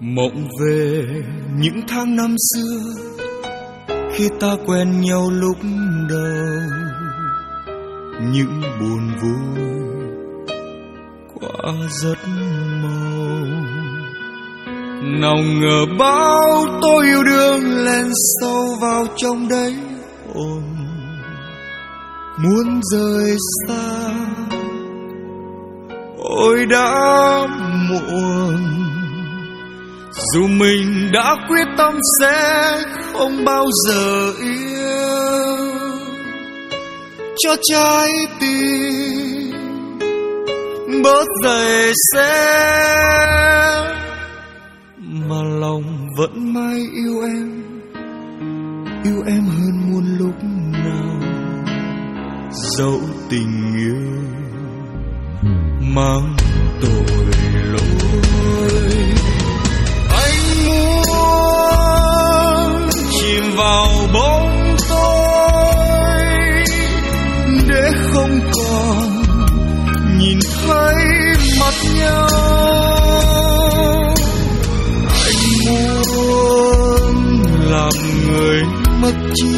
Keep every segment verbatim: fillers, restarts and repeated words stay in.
Mộng về những tháng năm xưa, khi ta quen nhau lúc đầu, những buồn vui quá rất mau. Nào ngờ bao tôi yêu đương len sâu vào trong đấy hồn, muốn rời xa ôi đã muộn. Dù mình đã quyết tâm sẽ không bao giờ yêu, cho trái tim bớt dày xé, mà lòng vẫn mãi yêu em, yêu em hơn muôn lúc nào. Dẫu tình yêu mang tội lỗi, anh muốn chìm vào bóng tối để không còn nhìn thấy mặt nhau. Anh muốn làm người mất trí,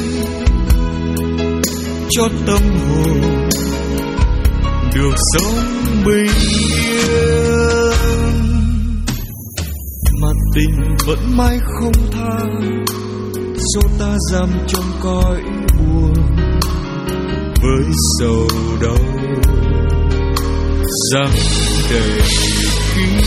cho tâm hồn được sống bình yên, mà tình vẫn mãi không tha, số ta giam trong cõi buồn với sầu đau giăng đầy kín.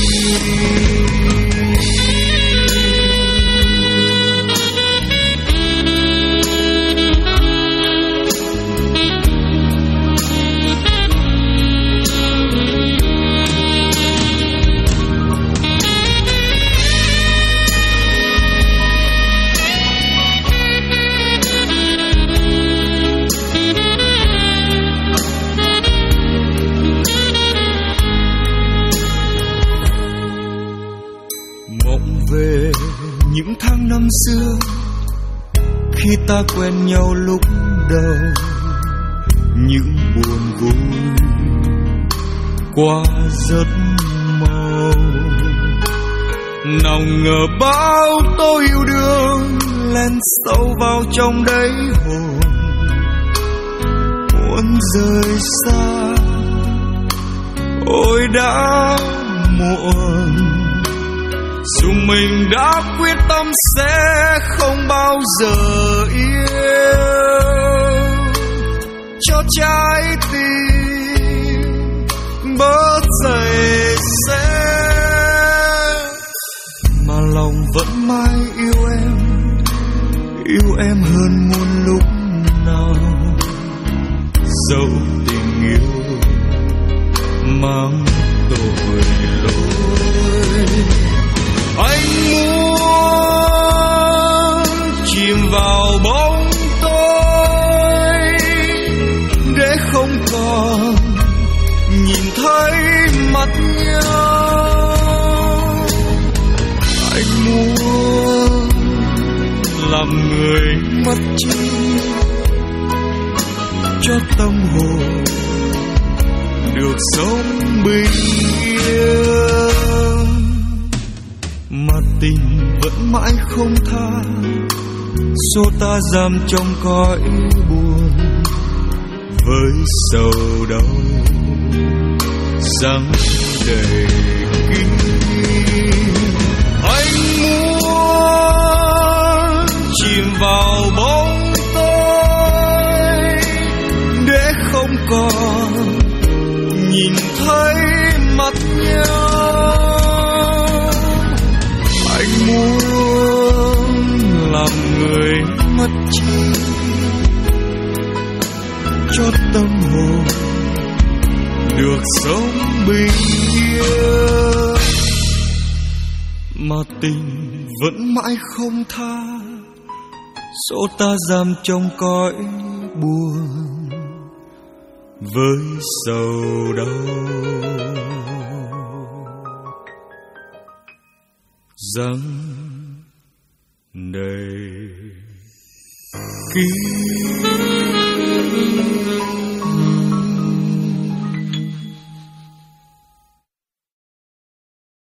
Về những tháng năm xưa, khi ta quen nhau lúc đầu, những buồn vui qua rất mau. Nào ngờ bao tôi yêu đương len sâu vào trong đáy hồn, muốn rời xa ôi đã muộn. Dù mình đã quyết tâm sẽ không bao giờ yêu, cho trái tim bớt dày xé, mà lòng vẫn mãi yêu em, yêu em hơn muôn lúc nào. Dẫu tình yêu mang tội lỗi, anh muốn chìm vào bóng tối để không còn nhìn thấy mặt nhau. Anh muốn làm người mất trí, cho tâm hồn được sống bình yên, mà tình vẫn mãi không tha, số ta giam trong cõi buồn với sầu đau giăng đầy kín. Anh muốn chìm vào bóng tối để không còn nhìn thấy mặt nhau. Anh muốn làm người mất trí, cho tâm hồn được sống bình yên, mà tình vẫn mãi không tha, số ta giam trong cõi buồn với sầu đau giăng đầy kín.